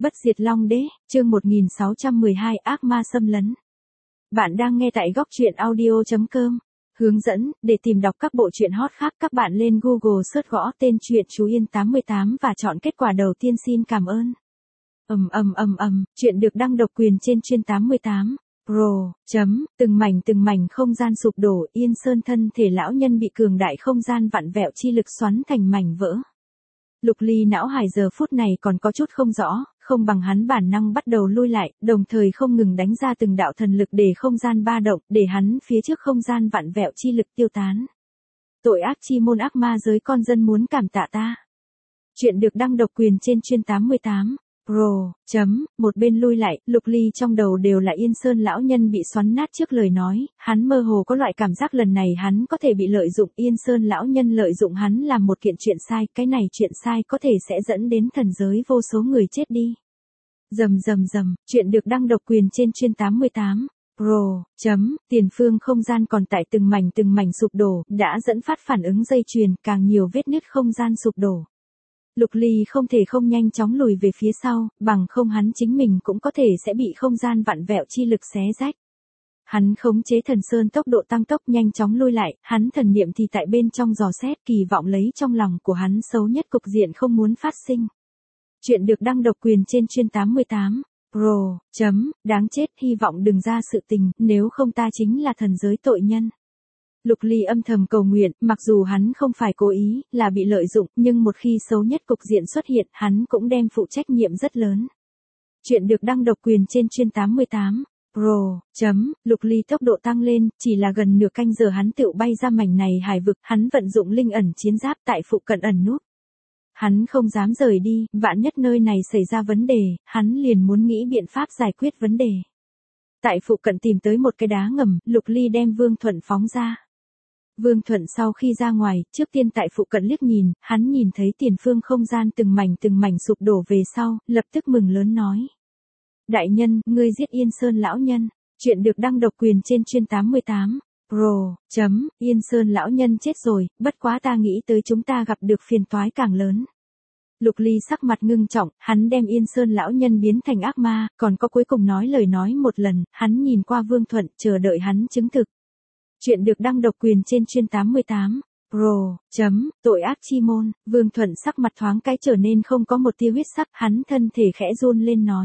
Bất diệt Long Đế, chương 1612 ác ma xâm lấn. Bạn đang nghe tại góc truyện audio.com. Hướng dẫn, để tìm đọc các bộ truyện hot khác các bạn lên Google search gõ tên truyện Chú Yên 88 và chọn kết quả đầu tiên. Xin cảm ơn. Chuyện được đăng độc quyền trên chuyên 88. Pro. Từng mảnh không gian sụp đổ, Yên Sơn thân thể lão nhân bị cường đại không gian vặn vẹo chi lực xoắn thành mảnh vỡ. Lục Ly não hải giờ phút này còn có chút không rõ, không bằng hắn bản năng bắt đầu lui lại, đồng thời không ngừng đánh ra từng đạo thần lực để không gian ba động, để hắn phía trước không gian vặn vẹo chi lực tiêu tán. Tội ác chi môn ác ma giới con dân muốn cảm tạ ta. Chuyện được đăng độc quyền trên chuyên 88. Pro. Một bên lui lại, Lục Ly trong đầu đều là Yên Sơn lão nhân bị xoắn nát trước lời nói, hắn mơ hồ có loại cảm giác lần này hắn có thể bị lợi dụng, Yên Sơn lão nhân lợi dụng hắn làm một kiện chuyện sai, cái này chuyện sai có thể sẽ dẫn đến thần giới vô số người chết đi. Rầm, chuyện được đăng độc quyền trên chuyên 88. Pro. Tiền phương không gian còn tại từng mảnh sụp đổ, đã dẫn phát phản ứng dây chuyền, càng nhiều vết nứt không gian sụp đổ. Lục Ly không thể không nhanh chóng lùi về phía sau, bằng không hắn chính mình cũng có thể sẽ bị không gian vặn vẹo chi lực xé rách. Hắn khống chế thần sơn tốc độ tăng tốc nhanh chóng lui lại, hắn thần niệm thì tại bên trong dò xét kỳ vọng lấy trong lòng của hắn xấu nhất cục diện không muốn phát sinh. Chuyện được đăng độc quyền trên chuyên 88. Pro. Đáng chết, hy vọng đừng ra sự tình, nếu không ta chính là thần giới tội nhân. Lục Ly âm thầm cầu nguyện, mặc dù hắn không phải cố ý, là bị lợi dụng, nhưng một khi xấu nhất cục diện xuất hiện, hắn cũng đem phụ trách nhiệm rất lớn. Chuyện được đăng độc quyền trên chuyên 88. Pro. Lục Ly tốc độ tăng lên, chỉ là gần nửa canh giờ hắn tựu bay ra mảnh này hải vực, hắn vận dụng linh ẩn chiến giáp tại phụ cận ẩn núp. Hắn không dám rời đi, vạn nhất nơi này xảy ra vấn đề, hắn liền muốn nghĩ biện pháp giải quyết vấn đề. Tại phụ cận tìm tới một cái đá ngầm, Lục Ly đem Vương Thuận phóng ra. Vương Thuận sau khi ra ngoài, trước tiên tại phụ cận liếc nhìn, hắn nhìn thấy tiền phương không gian từng mảnh sụp đổ về sau, lập tức mừng lớn nói. Đại nhân, ngươi giết Yên Sơn lão nhân. Chuyện được đăng độc quyền trên chuyên 88. Pro. Yên Sơn lão nhân chết rồi, bất quá ta nghĩ tới chúng ta gặp được phiền toái càng lớn. Lục Ly sắc mặt ngưng trọng, hắn đem Yên Sơn lão nhân biến thành ác ma, còn có cuối cùng nói lời nói một lần, hắn nhìn qua Vương Thuận, chờ đợi hắn chứng thực. Chuyện được đăng độc quyền trên chuyên 88. Pro. Tội ác chi môn, Vương Thuận sắc mặt thoáng cái trở nên không có một tia huyết sắc, hắn thân thể khẽ run lên nói.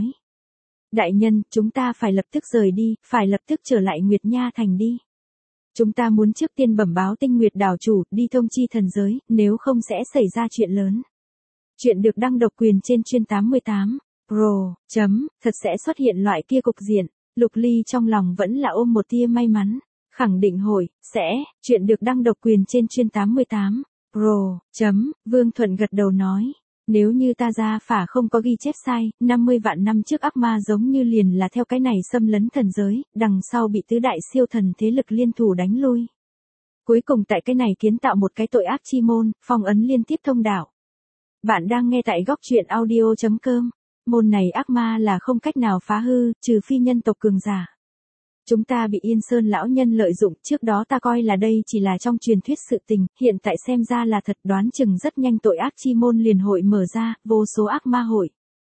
Đại nhân, chúng ta phải lập tức rời đi, phải lập tức trở lại Nguyệt Nha Thành đi. Chúng ta muốn trước tiên bẩm báo Tinh Nguyệt đảo chủ, đi thông chi thần giới, nếu không sẽ xảy ra chuyện lớn. Chuyện được đăng độc quyền trên chuyên 88. Pro. Thật sẽ xuất hiện loại kia cục diện, Lục Ly trong lòng vẫn là ôm một tia may mắn. Khẳng định hội, sẽ, chuyện được đăng độc quyền trên chuyên 88. Pro. Vương Thuận gật đầu nói. Nếu như ta ra phả không có ghi chép sai, 50 vạn năm trước ác ma giống như liền là theo cái này xâm lấn thần giới, đằng sau bị tứ đại siêu thần thế lực liên thủ đánh lui. Cuối cùng tại cái này kiến tạo một cái tội ác chi môn, phong ấn liên tiếp thông đạo. Bạn đang nghe tại góc truyện audio.com. Môn này ác ma là không cách nào phá hư, trừ phi nhân tộc cường giả. Chúng ta bị Yên Sơn lão nhân lợi dụng, trước đó ta coi là đây chỉ là trong truyền thuyết sự tình, hiện tại xem ra là thật, đoán chừng rất nhanh tội ác chi môn liền hội mở ra, vô số ác ma hội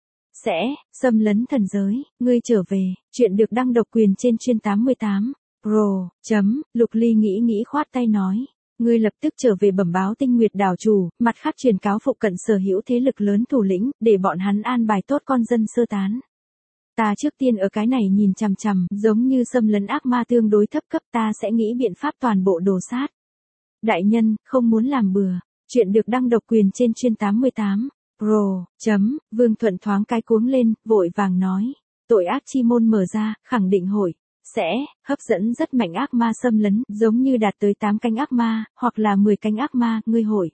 sẽ xâm lấn thần giới, ngươi trở về. Chuyện được đăng độc quyền trên chuyên 88. Pro. Lục Ly nghĩ khoát tay nói. Ngươi lập tức trở về bẩm báo Tinh Nguyệt đảo chủ, mặt khác truyền cáo phụ cận sở hữu thế lực lớn thủ lĩnh, để bọn hắn an bài tốt con dân sơ tán. Ta trước tiên ở cái này nhìn chằm chằm, giống như xâm lấn ác ma tương đối thấp cấp, ta sẽ nghĩ biện pháp toàn bộ đổ sát. Đại nhân, không muốn làm bừa. Chuyện được đăng độc quyền trên chuyên 88. Pro. Vương Thuận thoáng cái cuống lên, vội vàng nói. Tội ác chi môn mở ra, khẳng định hội sẽ hấp dẫn rất mạnh ác ma xâm lấn, giống như đạt tới 8 cánh ác ma, hoặc là 10 cánh ác ma, ngươi hội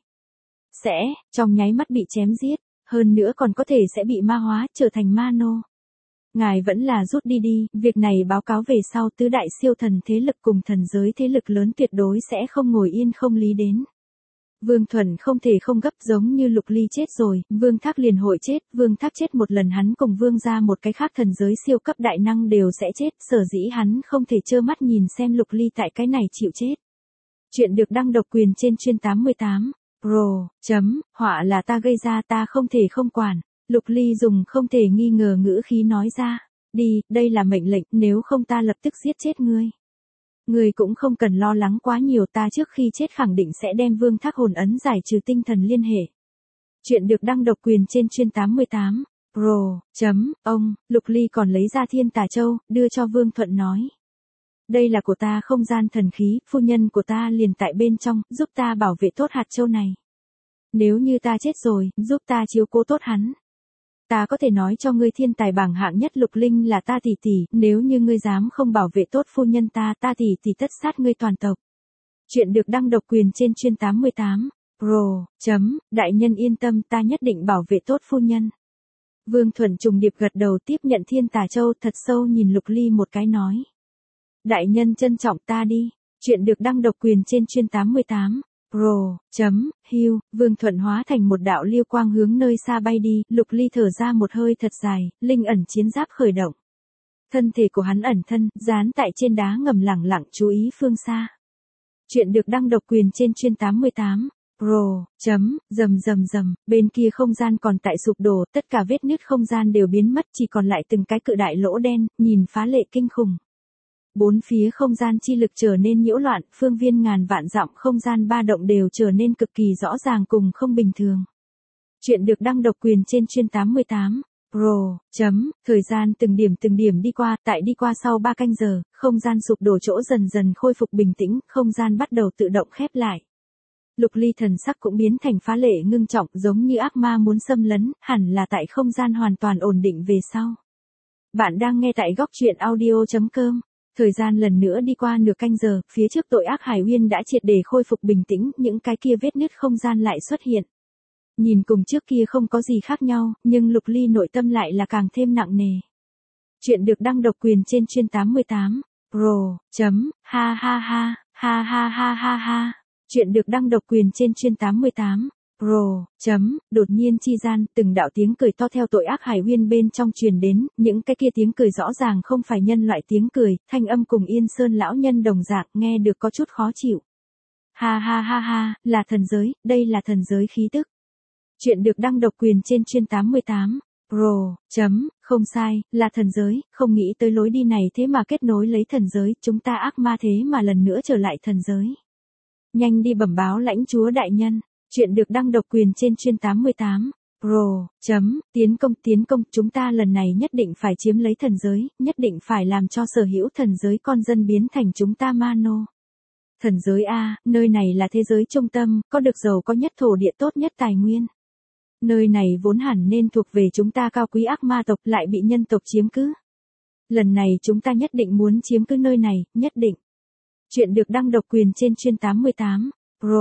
sẽ trong nháy mắt bị chém giết, hơn nữa còn có thể sẽ bị ma hóa, trở thành ma nô. Ngài vẫn là rút đi, việc này báo cáo về sau tứ đại siêu thần thế lực cùng thần giới thế lực lớn tuyệt đối sẽ không ngồi yên không lý đến. Vương Thuận không thể không gấp, giống như Lục Ly chết rồi, Vương Thác liền hội chết, Vương Thác chết một lần hắn cùng Vương ra một cái khác thần giới siêu cấp đại năng đều sẽ chết, sở dĩ hắn không thể trơ mắt nhìn xem Lục Ly tại cái này chịu chết. Chuyện được đăng độc quyền trên chuyên 88. Pro. Họa là ta gây ra, ta không thể không quản. Lục Ly dùng không thể nghi ngờ ngữ khí nói ra. Đi, đây là mệnh lệnh, nếu không ta lập tức giết chết ngươi. Ngươi cũng không cần lo lắng quá nhiều, ta trước khi chết khẳng định sẽ đem Vương Thác hồn ấn giải trừ tinh thần liên hệ. Chuyện được đăng độc quyền trên chuyên 88. Ông, Lục Ly còn lấy ra Thiên Tà Châu, đưa cho Vương Thuận nói. Đây là của ta không gian thần khí, phu nhân của ta liền tại bên trong, giúp ta bảo vệ tốt hạt châu này. Nếu như ta chết rồi, giúp ta chiếu cố tốt hắn. Ta có thể nói cho ngươi thiên tài bảng hạng nhất Lục Linh là ta tỷ tỷ, nếu như ngươi dám không bảo vệ tốt phu nhân ta tỷ tỷ tất sát ngươi toàn tộc. Chuyện được đăng độc quyền trên chuyên 88. Đại nhân yên tâm, ta nhất định bảo vệ tốt phu nhân. Vương Thuận trùng điệp gật đầu tiếp nhận Thiên Tà Châu, thật sâu nhìn Lục Ly một cái nói. Đại nhân trân trọng ta đi. Chuyện được đăng độc quyền trên chuyên 88. Vương Thuận hóa thành một đạo liêu quang hướng nơi xa bay đi, Lục Ly thở ra một hơi thật dài, linh ẩn chiến giáp khởi động. Thân thể của hắn ẩn thân, dán tại trên đá ngầm lẳng lặng chú ý phương xa. Chuyện được đăng độc quyền trên chuyên 88. Rầm, bên kia không gian còn tại sụp đổ, tất cả vết nứt không gian đều biến mất, chỉ còn lại từng cái cự đại lỗ đen, nhìn phá lệ kinh khủng. Bốn phía không gian chi lực trở nên nhiễu loạn, phương viên ngàn vạn dặm không gian ba động đều trở nên cực kỳ rõ ràng cùng không bình thường. Chuyện được đăng độc quyền trên chuyên 88. Thời gian từng điểm đi qua, đi qua sau 3 canh giờ, không gian sụp đổ chỗ dần dần khôi phục bình tĩnh, không gian bắt đầu tự động khép lại. Lục Ly thần sắc cũng biến thành phá lệ ngưng trọng, giống như ác ma muốn xâm lấn, hẳn là tại không gian hoàn toàn ổn định về sau. Bạn đang nghe tại góc truyện audio.com. Thời gian lần nữa đi qua nửa canh giờ, phía trước tội ác Hải Uyên đã triệt để khôi phục bình tĩnh, những cái kia vết nứt không gian lại xuất hiện. Nhìn cùng trước kia không có gì khác nhau, nhưng Lục Ly nội tâm lại là càng thêm nặng nề. Chuyện được đăng độc quyền trên chuyên 88. Ha. Chuyện được đăng độc quyền trên chuyên 88. Đột nhiên chi gian, từng đạo tiếng cười to theo tội ác Hải Uyên bên trong truyền đến, những cái kia tiếng cười rõ ràng không phải nhân loại tiếng cười, thanh âm cùng Yên Sơn lão nhân đồng dạng, nghe được có chút khó chịu. Ha, là thần giới, đây là thần giới khí tức. Chuyện được đăng độc quyền trên chuyên 88. Không sai, là thần giới, không nghĩ tới lối đi này thế mà kết nối lấy thần giới, chúng ta ác ma thế mà lần nữa trở lại thần giới. Nhanh đi bẩm báo lãnh chúa đại nhân. Chuyện được đăng độc quyền trên chuyên 88. Tiến công, chúng ta lần này nhất định phải chiếm lấy thần giới, nhất định phải làm cho sở hữu thần giới con dân biến thành chúng ta ma nô. Thần giới A, nơi này là thế giới trung tâm, có được giàu có nhất thổ địa tốt nhất tài nguyên. Nơi này vốn hẳn nên thuộc về chúng ta cao quý ác ma tộc lại bị nhân tộc chiếm cứ. Lần này chúng ta nhất định muốn chiếm cứ nơi này, nhất định. Chuyện được đăng độc quyền trên chuyên 88.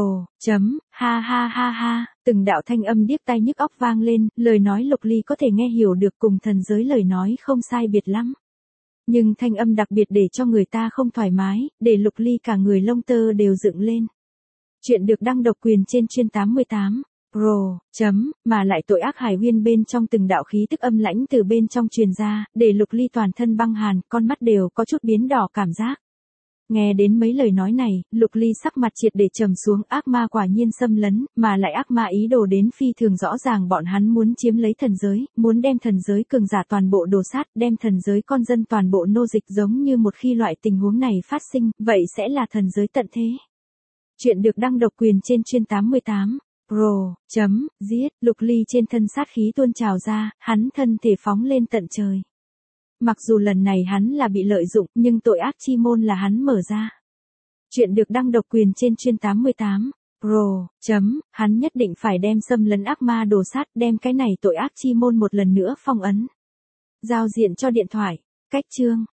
Ha, từng đạo thanh âm điếc tai nhức óc vang lên, lời nói Lục Ly có thể nghe hiểu được cùng thần giới lời nói không sai biệt lắm. Nhưng thanh âm đặc biệt để cho người ta không thoải mái, để Lục Ly cả người lông tơ đều dựng lên. Chuyện được đăng độc quyền trên chuyên 88. Mà lại tội ác Hải Uyên bên trong từng đạo khí tức âm lãnh từ bên trong truyền ra, để Lục Ly toàn thân băng hàn, con mắt đều có chút biến đỏ cảm giác. Nghe đến mấy lời nói này, Lục Ly sắc mặt triệt để trầm xuống, ác ma quả nhiên xâm lấn, mà lại ác ma ý đồ đến phi thường rõ ràng, bọn hắn muốn chiếm lấy thần giới, muốn đem thần giới cường giả toàn bộ đồ sát, đem thần giới con dân toàn bộ nô dịch, giống như một khi loại tình huống này phát sinh, vậy sẽ là thần giới tận thế. Chuyện được đăng độc quyền trên chuyên 88. Giết, Lục Ly trên thân sát khí tuôn trào ra, hắn thân thể phóng lên tận trời. Mặc dù lần này hắn là bị lợi dụng, nhưng tội ác chi môn là hắn mở ra. Chuyện được đăng độc quyền trên chuyên 88. Hắn nhất định phải đem xâm lấn ác ma đồ sát, đem cái này tội ác chi môn một lần nữa phong ấn. Giao diện cho điện thoại. Cách chương.